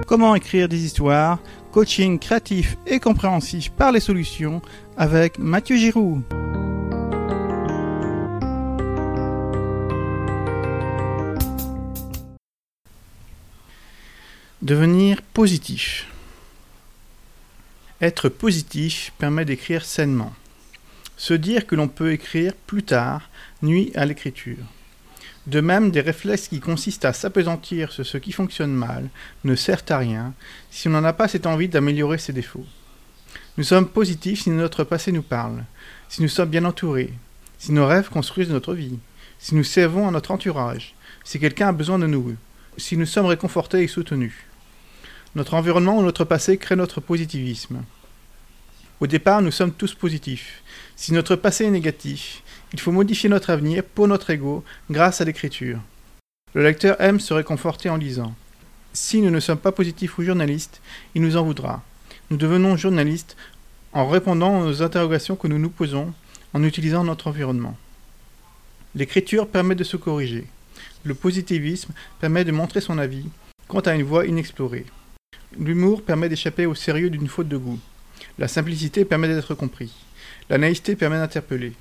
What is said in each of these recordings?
Comment écrire des histoires, coaching créatif et compréhensif par les solutions avec Mathieu Giroux. Devenir positif. Être positif permet d'écrire sainement. Se dire que l'on peut écrire plus tard nuit à l'écriture. De même, des réflexes qui consistent à s'appesantir sur ce qui fonctionne mal ne servent à rien si on n'en a pas cette envie d'améliorer ses défauts. Nous sommes positifs si notre passé nous parle, si nous sommes bien entourés, si nos rêves construisent notre vie, si nous servons à notre entourage, si quelqu'un a besoin de nous, si nous sommes réconfortés et soutenus. Notre environnement ou notre passé crée notre positivisme. Au départ, nous sommes tous positifs. Si notre passé est négatif, il faut modifier notre avenir pour notre ego grâce à l'écriture. Le lecteur aime se réconforter en lisant. Si nous ne sommes pas positifs ou journalistes, il nous en voudra. Nous devenons journalistes en répondant aux interrogations que nous nous posons en utilisant notre environnement. L'écriture permet de se corriger. Le positivisme permet de montrer son avis quant à une voie inexplorée. L'humour permet d'échapper au sérieux d'une faute de goût. La simplicité permet d'être compris. La naïveté permet d'interpeller.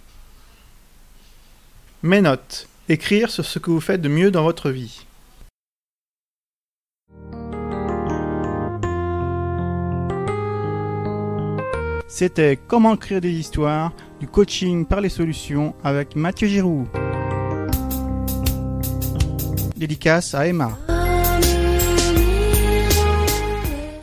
Mes notes. Écrire sur ce que vous faites de mieux dans votre vie. C'était Comment écrire des histoires, du coaching par les solutions avec Mathieu Giroux. Dédicace à Emma.